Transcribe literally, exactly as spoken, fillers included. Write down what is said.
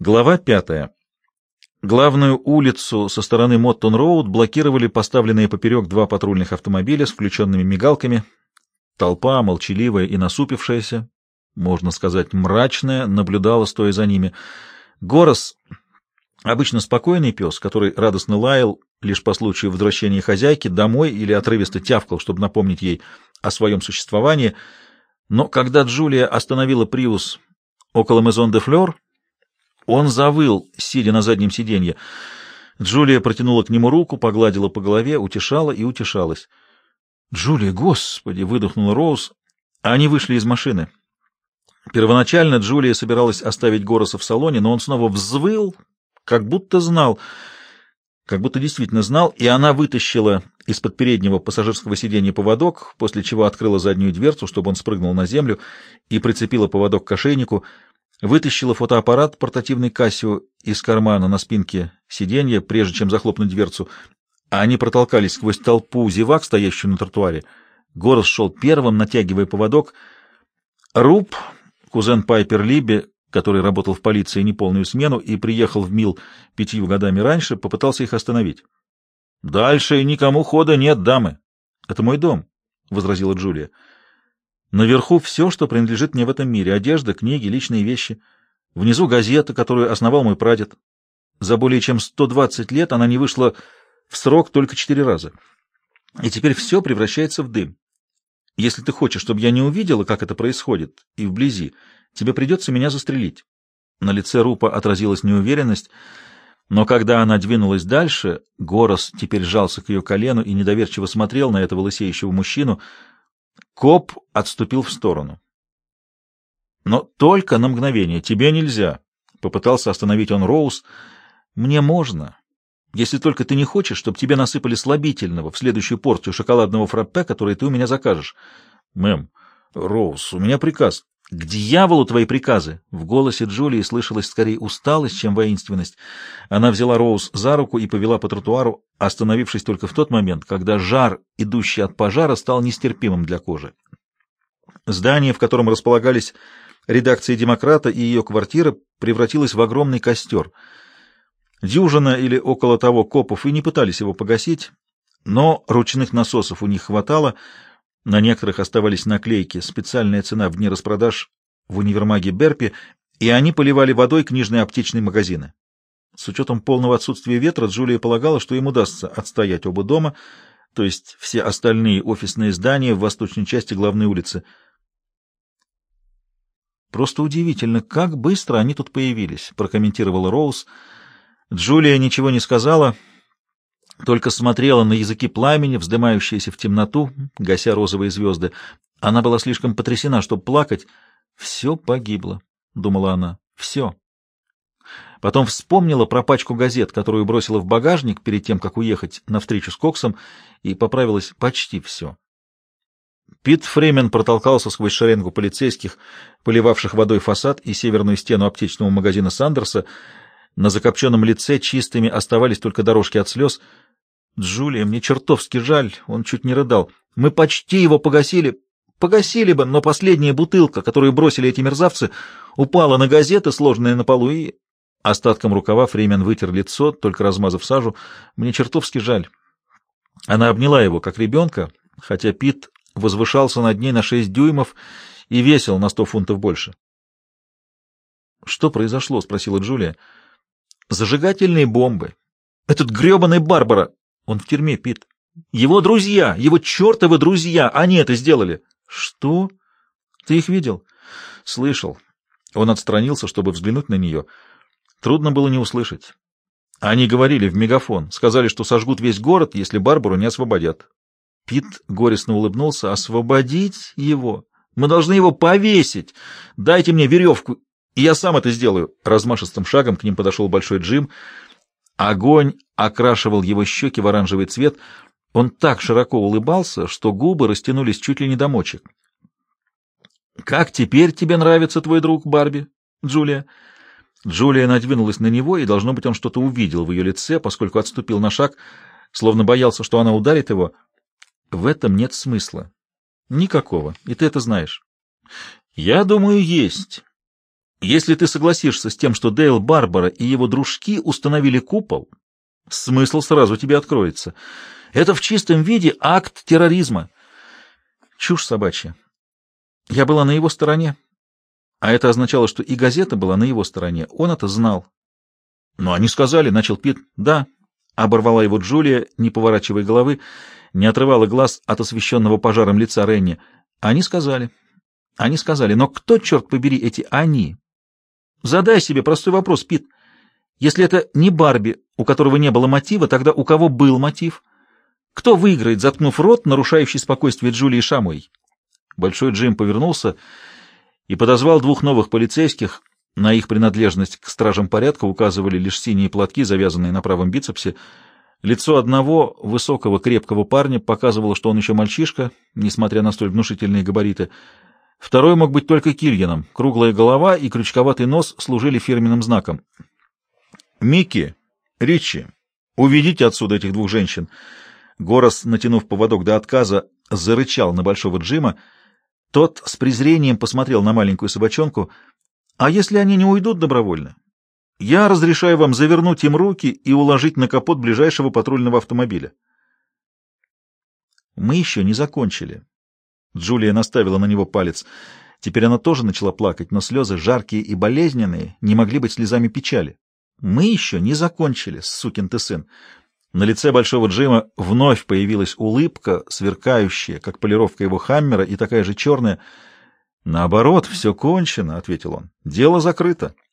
Глава пятая. Главную улицу со стороны Моттон-Роуд блокировали поставленные поперек два патрульных автомобиля с включенными мигалками. Толпа, молчаливая и насупившаяся, можно сказать, мрачная, наблюдала, стоя за ними. Горос, обычно спокойный пес, который радостно лаял лишь по случаю возвращения хозяйки домой или отрывисто тявкал, чтобы напомнить ей о своем существовании. Но когда Джулия остановила Приус около Мезон де Флёр, он завыл, сидя на заднем сиденье. Джулия протянула к нему руку, погладила по голове, утешала и утешалась. «Джулия, господи!» — выдохнула Роуз. Они вышли из машины. Первоначально Джулия собиралась оставить Гороса в салоне, но он снова взвыл, как будто знал, как будто действительно знал, и она вытащила из-под переднего пассажирского сиденья поводок, после чего открыла заднюю дверцу, чтобы он спрыгнул на землю, и прицепила поводок к ошейнику. Вытащила фотоаппарат портативный Casio из кармана на спинке сиденья, прежде чем захлопнуть дверцу. А они протолкались сквозь толпу зевак, стоящую на тротуаре. Горос шел первым, натягивая поводок. Руб, кузен Пайпер Либби, который работал в полиции неполную смену и приехал в Милл пятью годами раньше, попытался их остановить. — Дальше никому хода нет, дамы. — Это мой дом, — возразила Джулия. Наверху все, что принадлежит мне в этом мире. Одежда, книги, личные вещи. Внизу газета, которую основал мой прадед. За более чем сто двадцать лет она не вышла в срок только четыре раза. И теперь все превращается в дым. Если ты хочешь, чтобы я не увидела, как это происходит, и вблизи, тебе придется меня застрелить. На лице Рупа отразилась неуверенность, но когда она двинулась дальше, Горос теперь сжался к ее колену и недоверчиво смотрел на этого лысеющего мужчину. Коп отступил в сторону. «Но только на мгновение. Тебе нельзя», — попытался остановить он Роуз. «Мне можно, если только ты не хочешь, чтобы тебе насыпали слабительного в следующую порцию шоколадного фраппе, который ты у меня закажешь». «Мэм, Роуз, у меня приказ». «К дьяволу твои приказы!» В голосе Джулии слышалась скорее усталость, чем воинственность. Она взяла Роуз за руку и повела по тротуару, остановившись только в тот момент, когда жар, идущий от пожара, стал нестерпимым для кожи. Здание, в котором располагались редакции «Демократа» и ее квартира, превратилось в огромный костер. Дюжина или около того копов и не пытались его погасить, но ручных насосов у них хватало. На некоторых оставались наклейки «Специальная цена в дни распродаж» в универмаге Берпи, и они поливали водой книжные аптечные магазины. С учетом полного отсутствия ветра, Джулия полагала, что им удастся отстоять оба дома, то есть все остальные офисные здания в восточной части главной улицы. «Просто удивительно, как быстро они тут появились», — прокомментировала Роуз. Джулия ничего не сказала, только смотрела на языки пламени, вздымающиеся в темноту, гася розовые звезды. Она была слишком потрясена, чтобы плакать. «Все погибло», — думала она, — «все». Потом вспомнила про пачку газет, которую бросила в багажник перед тем, как уехать на встречу с Коксом, и поправилась: почти все. Пит Фримен протолкался сквозь шеренгу полицейских, поливавших водой фасад и северную стену аптечного магазина Сандерса. На закопченном лице чистыми оставались только дорожки от слез. «Джулия, мне чертовски жаль», — он чуть не рыдал. «Мы почти его погасили. Погасили бы, но последняя бутылка, которую бросили эти мерзавцы, упала на газеты, сложенные на полу, и...» Остатком рукава Фримен вытер лицо, только размазав сажу. «Мне чертовски жаль». Она обняла его, как ребенка, хотя Пит возвышался над ней на шесть дюймов и весил на сто фунтов больше. «Что произошло?» — спросила Джулия. «Зажигательные бомбы. Этот гребаный Барбара. Он в тюрьме, Пит. Его друзья, его чертовы друзья, они это сделали». «Что? Ты их видел?» «Слышал». Он отстранился, чтобы взглянуть на нее. Трудно было не услышать. Они говорили в мегафон, сказали, что сожгут весь город, если Барбару не освободят. Пит горестно улыбнулся. «Освободить его? Мы должны его повесить. Дайте мне веревку, и я сам это сделаю». Размашистым шагом к ним подошел большой Джим. Огонь окрашивал его щеки в оранжевый цвет. Он так широко улыбался, что губы растянулись чуть ли не до мочек. «Как теперь тебе нравится твой друг Барби, Джулия?» Джулия надвинулась на него, и, должно быть, он что-то увидел в ее лице, поскольку отступил на шаг, словно боялся, что она ударит его. «В этом нет смысла. Никакого. И ты это знаешь». «Я думаю, есть. Если ты согласишься с тем, что Дейл Барбара и его дружки установили купол, смысл сразу тебе откроется. Это в чистом виде акт терроризма. Чушь собачья. Я была на его стороне, а это означало, что и газета была на его стороне. Он это знал. Но они сказали, — начал Пит. Да, — оборвала его Джулия, не поворачивая головы, не отрывала глаз от освещенного пожаром лица Ренни. Они сказали. Они сказали. Но кто, черт побери, эти «они»? Задай себе простой вопрос, Пит. Если это не Барби, у которого не было мотива, тогда у кого был мотив? Кто выиграет, заткнув рот, нарушающий спокойствие Джулии Шамуэй? Большой Джим повернулся и подозвал двух новых полицейских. На их принадлежность к стражам порядка указывали лишь синие платки, завязанные на правом бицепсе. Лицо одного высокого крепкого парня показывало, что он еще мальчишка, несмотря на столь внушительные габариты. Второй мог быть только Кильяном. Круглая голова и крючковатый нос служили фирменным знаком. «Микки, Ричи, уведите отсюда этих двух женщин!» Горос, натянув поводок до отказа, зарычал на Большого Джима. Тот с презрением посмотрел на маленькую собачонку. «А если они не уйдут добровольно? Я разрешаю вам завернуть им руки и уложить на капот ближайшего патрульного автомобиля». «Мы еще не закончили». Джулия наставила на него палец. Теперь она тоже начала плакать, но слезы, жаркие и болезненные, не могли быть слезами печали. «Мы еще не закончили, сукин ты сын». На лице Большого Джима вновь появилась улыбка, сверкающая, как полировка его хаммера, и такая же черная. «Наоборот, все кончено», — ответил он. «Дело закрыто».